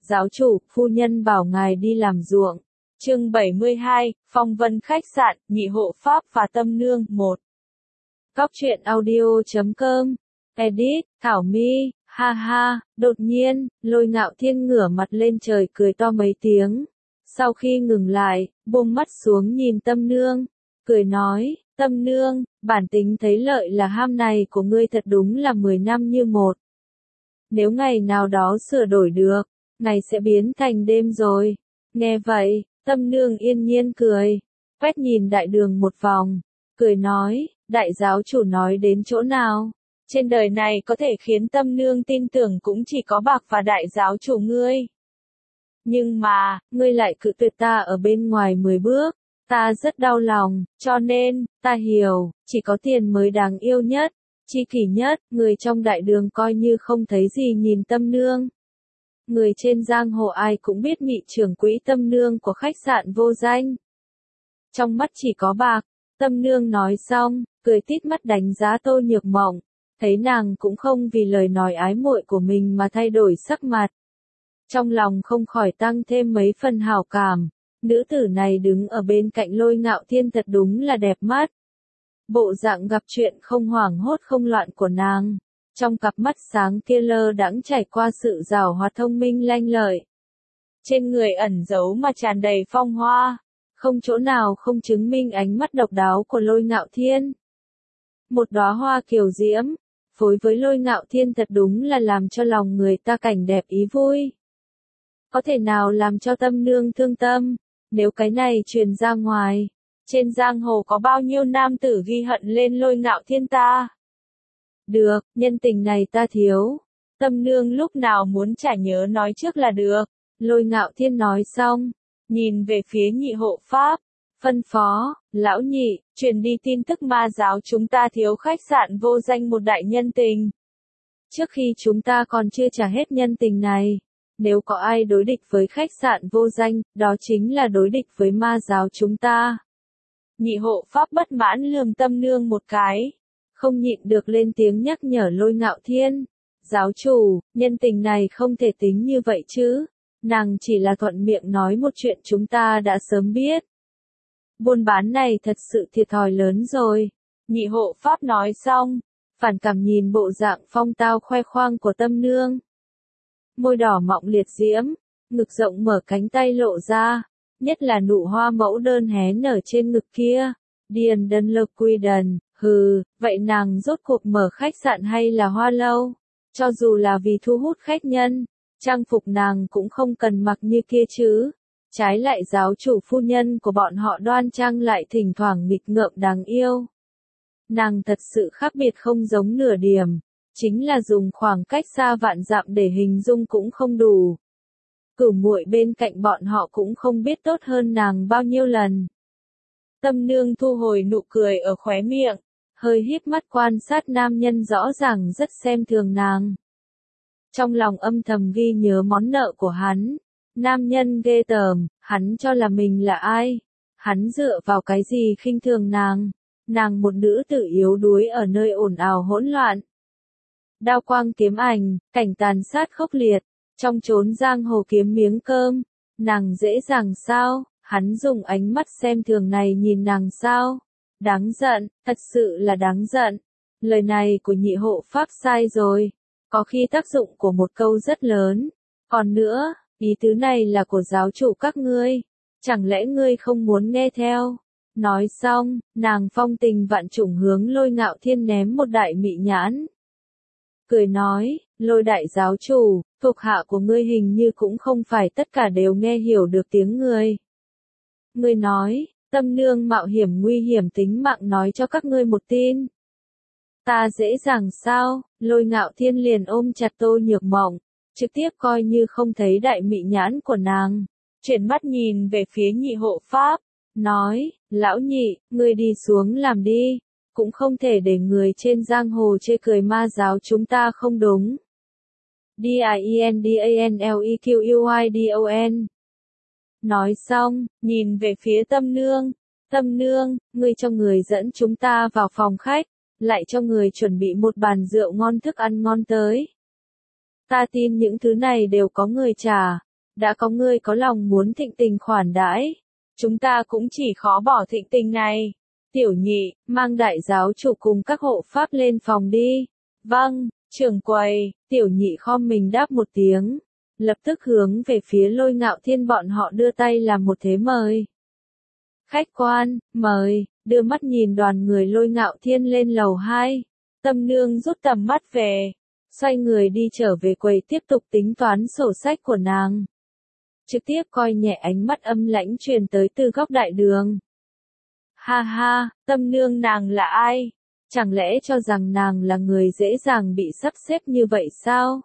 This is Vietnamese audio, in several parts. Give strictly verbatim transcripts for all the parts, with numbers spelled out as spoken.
giáo chủ, phu nhân bảo ngài đi làm ruộng. Chương bảy mươi hai, Phong Vân khách sạn, nhị hộ pháp và tâm nương, một. Góc truyện audio chấm com, edit, Thảo My, ha ha, đột nhiên, Lôi Ngạo Thiên ngửa mặt lên trời cười to mấy tiếng. Sau khi ngừng lại, buông mắt xuống nhìn tâm nương, cười nói, tâm nương, bản tính thấy lợi là ham này của ngươi thật đúng là mười năm như một. Nếu ngày nào đó sửa đổi được, ngày sẽ biến thành đêm rồi. Nghe vậy, tâm nương yên nhiên cười, quét nhìn đại đường một vòng, cười nói, đại giáo chủ nói đến chỗ nào? Trên đời này có thể khiến tâm nương tin tưởng cũng chỉ có bạc và đại giáo chủ ngươi. Nhưng mà, ngươi lại cự tuyệt ta ở bên ngoài mười bước, ta rất đau lòng, cho nên, ta hiểu, chỉ có tiền mới đáng yêu nhất, chi kỷ nhất, người trong đại đường coi như không thấy gì nhìn tâm nương. Người trên giang hồ ai cũng biết Mị trưởng quỹ tâm nương của khách sạn Vô Danh. Trong mắt chỉ có bạc, tâm nương nói xong, cười tít mắt đánh giá Tô Nhược Mộng, thấy nàng cũng không vì lời nói ái muội của mình mà thay đổi sắc mặt. Trong lòng không khỏi tăng thêm mấy phần hảo cảm, nữ tử này đứng ở bên cạnh Lôi Ngạo Thiên thật đúng là đẹp mắt. Bộ dạng gặp chuyện không hoảng hốt không loạn của nàng, trong cặp mắt sáng kia lơ đãng trải qua sự giàu hoạt thông minh lanh lợi. Trên người ẩn giấu mà tràn đầy phong hoa, không chỗ nào không chứng minh ánh mắt độc đáo của Lôi Ngạo Thiên. Một đóa hoa kiều diễm, phối với Lôi Ngạo Thiên thật đúng là làm cho lòng người ta cảnh đẹp ý vui. Có thể nào làm cho tâm nương thương tâm, nếu cái này truyền ra ngoài, trên giang hồ có bao nhiêu nam tử ghi hận lên Lôi Ngạo Thiên ta? Được, nhân tình này ta thiếu. Tâm nương lúc nào muốn trả nhớ nói trước là được. Lôi Ngạo Thiên nói xong, nhìn về phía nhị hộ pháp, phân phó, lão nhị, truyền đi tin tức ma giáo chúng ta thiếu khách sạn Vô Danh một đại nhân tình. Trước khi chúng ta còn chưa trả hết nhân tình này, nếu có ai đối địch với khách sạn Vô Danh, đó chính là đối địch với ma giáo chúng ta. Nhị hộ pháp bất mãn lườm tâm nương một cái, không nhịn được lên tiếng nhắc nhở Lôi Ngạo Thiên. Giáo chủ, nhân tình này không thể tính như vậy chứ. Nàng chỉ là thuận miệng nói một chuyện chúng ta đã sớm biết. Buôn bán này thật sự thiệt thòi lớn rồi. Nhị hộ pháp nói xong, phản cảm nhìn bộ dạng phong tao khoe khoang của tâm nương. Môi đỏ mọng liệt diễm, ngực rộng mở cánh tay lộ ra, nhất là nụ hoa mẫu đơn hé nở trên ngực kia. Điền đơn lực quy đần, hừ, vậy nàng rốt cuộc mở khách sạn hay là hoa lâu? Cho dù là vì thu hút khách nhân, trang phục nàng cũng không cần mặc như kia chứ. Trái lại giáo chủ phu nhân của bọn họ đoan trang lại thỉnh thoảng nghịch ngợm đáng yêu. Nàng thật sự khác biệt không giống nửa điểm, chính là dùng khoảng cách xa vạn dặm để hình dung cũng không đủ. Cửu muội bên cạnh bọn họ cũng không biết tốt hơn nàng bao nhiêu lần. Tâm nương thu hồi nụ cười ở khóe miệng, hơi híp mắt quan sát nam nhân rõ ràng rất xem thường nàng. Trong lòng âm thầm ghi nhớ món nợ của hắn. Nam nhân ghê tởm, hắn cho là mình là ai? Hắn dựa vào cái gì khinh thường nàng? Nàng một nữ tử yếu đuối ở nơi ồn ào hỗn loạn. Đao quang kiếm ảnh, cảnh tàn sát khốc liệt, trong chốn giang hồ kiếm miếng cơm, nàng dễ dàng sao? Hắn dùng ánh mắt xem thường này nhìn nàng sao? Đáng giận, thật sự là đáng giận. Lời này của nhị hộ pháp sai rồi. Có khi tác dụng của một câu rất lớn. Còn nữa, ý tứ này là của giáo chủ các ngươi. Chẳng lẽ ngươi không muốn nghe theo? Nói xong, nàng phong tình vạn trùng hướng Lôi Ngạo Thiên ném một đại mị nhãn. Cười nói, Lôi đại giáo chủ, thuộc hạ của ngươi hình như cũng không phải tất cả đều nghe hiểu được tiếng người. Ngươi nói, tâm nương mạo hiểm nguy hiểm tính mạng nói cho các ngươi một tin. Ta dễ dàng sao? Lôi Ngạo Thiên liền ôm chặt Tô Nhược Mộng, trực tiếp coi như không thấy đại mị nhãn của nàng, chuyển mắt nhìn về phía nhị hộ pháp, nói, lão nhị, ngươi đi xuống làm đi, cũng không thể để người trên giang hồ chê cười ma giáo chúng ta không đúng. D I E N D A N L E Q U I D O N. Nói xong, nhìn về phía tâm nương, tâm nương, ngươi cho người dẫn chúng ta vào phòng khách, lại cho người chuẩn bị một bàn rượu ngon thức ăn ngon tới. Ta tin những thứ này đều có người trả, đã có người có lòng muốn thịnh tình khoản đãi. Chúng ta cũng chỉ khó bỏ thịnh tình này. Tiểu nhị, mang đại giáo chủ cùng các hộ pháp lên phòng đi. Vâng, trưởng quầy, tiểu nhị khom mình đáp một tiếng. Lập tức hướng về phía Lôi Ngạo Thiên bọn họ đưa tay làm một thế mời. Khách quan, mời, đưa mắt nhìn đoàn người Lôi Ngạo Thiên lên lầu hai. Tâm Nương rút tầm mắt về, xoay người đi trở về quầy tiếp tục tính toán sổ sách của nàng. Trực tiếp coi nhẹ ánh mắt âm lãnh truyền tới từ góc đại đường. Ha ha, Tâm Nương nàng là ai? Chẳng lẽ cho rằng nàng là người dễ dàng bị sắp xếp như vậy sao?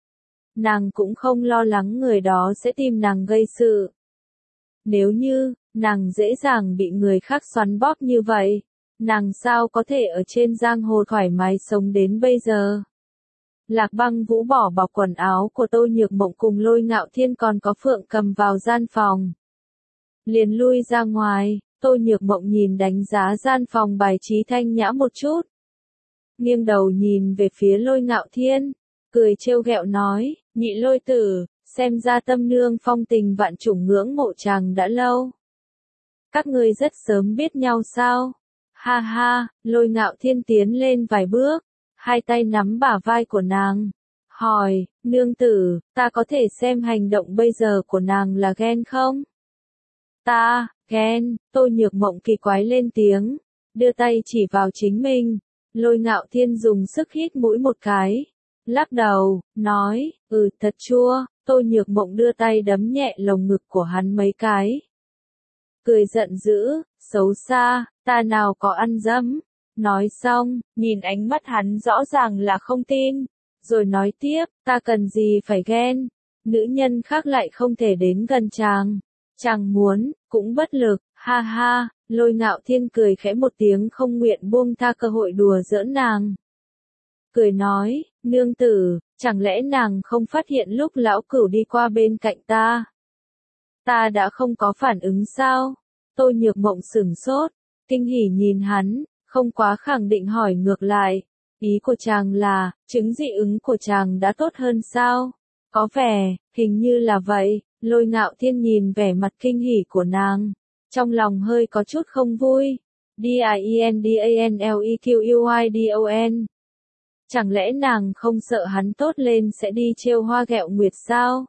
Nàng cũng không lo lắng người đó sẽ tìm nàng gây sự. Nếu như, nàng dễ dàng bị người khác xoắn bóp như vậy, nàng sao có thể ở trên giang hồ thoải mái sống đến bây giờ? Lạc Băng Vũ bỏ bọc quần áo của Tô Nhược Mộng cùng Lôi Ngạo Thiên còn có Phượng Cầm vào gian phòng. Liền lui ra ngoài, Tô Nhược Mộng nhìn đánh giá gian phòng bài trí thanh nhã một chút. Nghiêng đầu nhìn về phía Lôi Ngạo Thiên, cười trêu ghẹo nói, nhị Lôi tử, xem ra Tâm Nương phong tình vạn chủng ngưỡng mộ chàng đã lâu. Các ngươi rất sớm biết nhau sao? Ha ha, Lôi Ngạo Thiên tiến lên vài bước, hai tay nắm bả vai của nàng, hỏi, nương tử, ta có thể xem hành động bây giờ của nàng là ghen không? Ta, ghen, Tô Nhược Mộng kỳ quái lên tiếng, đưa tay chỉ vào chính mình. Lôi Ngạo Thiên dùng sức hít mũi một cái, lắc đầu, nói, ừ thật chua. Tô Nhược Mộng đưa tay đấm nhẹ lồng ngực của hắn mấy cái. Cười giận dữ, xấu xa, ta nào có ăn dấm. Nói xong, nhìn ánh mắt hắn rõ ràng là không tin. Rồi nói tiếp, ta cần gì phải ghen. Nữ nhân khác lại không thể đến gần chàng. Chàng muốn, cũng bất lực, ha ha. Lôi Ngạo Thiên cười khẽ một tiếng không nguyện buông tha cơ hội đùa giỡn nàng. Cười nói, nương tử, chẳng lẽ nàng không phát hiện lúc lão cửu đi qua bên cạnh ta? Ta đã không có phản ứng sao? Tô Nhược Mộng sửng sốt, kinh hỉ nhìn hắn, không quá khẳng định hỏi ngược lại. Ý của chàng là, chứng dị ứng của chàng đã tốt hơn sao? Có vẻ, hình như là vậy. Lôi Ngạo Thiên nhìn vẻ mặt kinh hỉ của nàng, trong lòng hơi có chút không vui. D I E N D A N L E Q U I D O N. Chẳng lẽ nàng không sợ hắn tốt lên sẽ đi trêu hoa ghẹo nguyệt sao?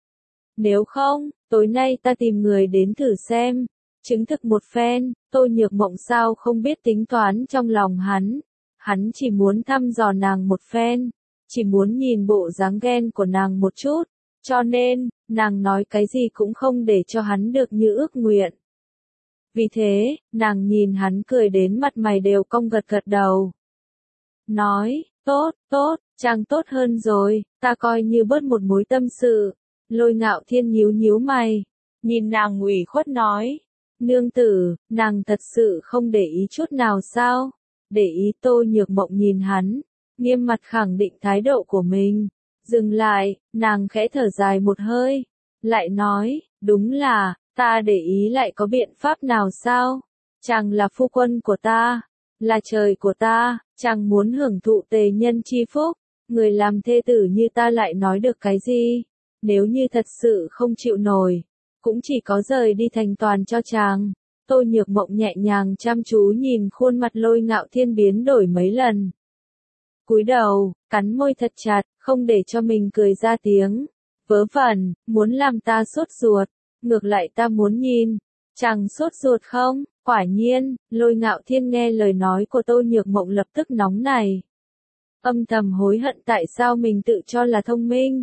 Nếu không, tối nay ta tìm người đến thử xem, chứng thực một phen. Tô Nhược Mộng sao không biết tính toán trong lòng hắn. Hắn chỉ muốn thăm dò nàng một phen, chỉ muốn nhìn bộ dáng ghen của nàng một chút, cho nên, nàng nói cái gì cũng không để cho hắn được như ước nguyện. Vì thế, nàng nhìn hắn cười đến mặt mày đều cong gật gật đầu. Nói, tốt, tốt, chàng tốt hơn rồi, ta coi như bớt một mối tâm sự. Lôi Ngạo Thiên nhíu nhíu mày, nhìn nàng ủy khuất nói, nương tử, nàng thật sự không để ý chút nào sao? Để ý. Tô Nhược Mộng nhìn hắn, nghiêm mặt khẳng định thái độ của mình. Dừng lại, nàng khẽ thở dài một hơi, lại nói, đúng là, ta để ý lại có biện pháp nào sao? Chàng là phu quân của ta, là trời của ta, chàng muốn hưởng thụ tề nhân chi phúc, người làm thê tử như ta lại nói được cái gì? Nếu như thật sự không chịu nổi, cũng chỉ có rời đi thành toàn cho chàng. Tô Nhược Mộng nhẹ nhàng chăm chú nhìn khuôn mặt Lôi Ngạo Thiên biến đổi mấy lần. Cúi đầu, cắn môi thật chặt, không để cho mình cười ra tiếng. Vớ vẩn, muốn làm ta sốt ruột, ngược lại ta muốn nhìn. Chàng sốt ruột không? Quả nhiên, Lôi Ngạo Thiên nghe lời nói của Tô Nhược Mộng lập tức nóng này. Âm thầm hối hận tại sao mình tự cho là thông minh.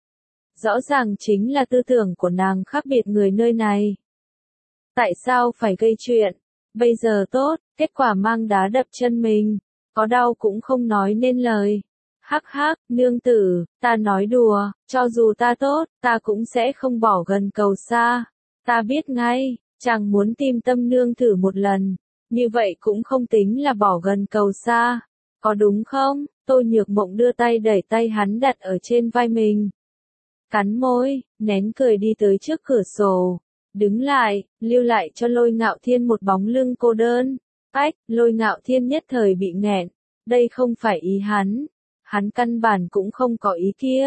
Rõ ràng chính là tư tưởng của nàng khác biệt người nơi này. Tại sao phải gây chuyện? Bây giờ tốt, kết quả mang đá đập chân mình. Có đau cũng không nói nên lời. Hắc hắc, nương tử, ta nói đùa, cho dù ta tốt, ta cũng sẽ không bỏ gần cầu xa. Ta biết ngay, chàng muốn tìm Tâm nương thử một lần, như vậy cũng không tính là bỏ gần cầu xa. Có đúng không? Tô Nhược Mộng đưa tay đẩy tay hắn đặt ở trên vai mình. Cắn môi, nén cười đi tới trước cửa sổ. Đứng lại, lưu lại cho Lôi Ngạo Thiên một bóng lưng cô đơn. Ách, Lôi Ngạo Thiên nhất thời bị nghẹn. Đây không phải ý hắn. Hắn căn bản cũng không có ý kia.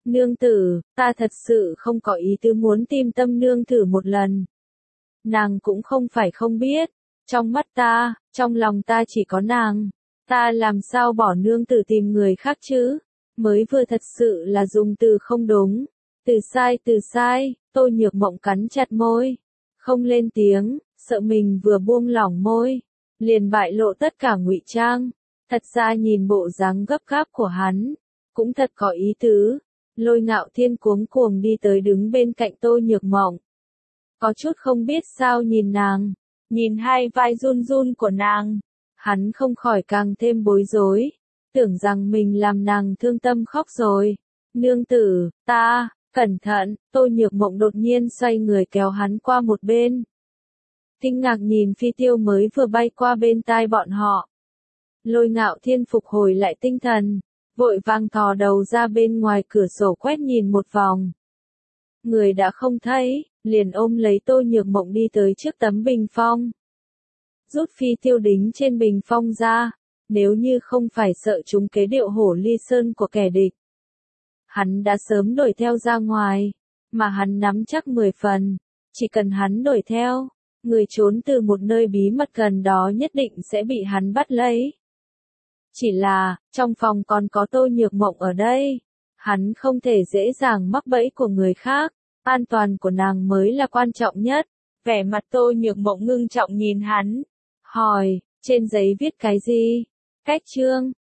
Nương tử, ta thật sự không có ý tứ muốn tìm Tâm nương thử một lần. Nàng cũng không phải không biết, trong mắt ta, trong lòng ta chỉ có nàng. Ta làm sao bỏ nương tử tìm người khác chứ? Mới vừa thật sự là dùng từ không đúng. Từ sai từ sai, Tô Nhược Mộng cắn chặt môi. Không lên tiếng, sợ mình vừa buông lỏng môi. Liền bại lộ tất cả ngụy trang. Thật ra nhìn bộ dáng gấp gáp của hắn. Cũng thật có ý tứ. Lôi Ngạo Thiên cuống cuồng đi tới đứng bên cạnh Tô Nhược Mộng. Có chút không biết sao nhìn nàng. Nhìn hai vai run run của nàng. Hắn không khỏi càng thêm bối rối. Tưởng rằng mình làm nàng thương tâm khóc rồi. Nương tử, ta, cẩn thận, Tô Nhược Mộng đột nhiên xoay người kéo hắn qua một bên. Kinh ngạc nhìn phi tiêu mới vừa bay qua bên tai bọn họ. Lôi Ngạo Thiên phục hồi lại tinh thần. Vội vàng thò đầu ra bên ngoài cửa sổ quét nhìn một vòng. Người đã không thấy, liền ôm lấy Tô Nhược Mộng đi tới trước tấm bình phong. Rút phi tiêu đính trên bình phong ra, nếu như không phải sợ chúng kế điệu hổ ly sơn của kẻ địch. Hắn đã sớm đuổi theo ra ngoài, mà hắn nắm chắc mười phần, chỉ cần hắn đuổi theo, người trốn từ một nơi bí mật gần đó nhất định sẽ bị hắn bắt lấy. Chỉ là, trong phòng còn có Tô Nhược Mộng ở đây, hắn không thể dễ dàng mắc bẫy của người khác, an toàn của nàng mới là quan trọng nhất. Vẻ mặt Tô Nhược Mộng ngưng trọng nhìn hắn, hỏi, trên giấy viết cái gì? Cách chương,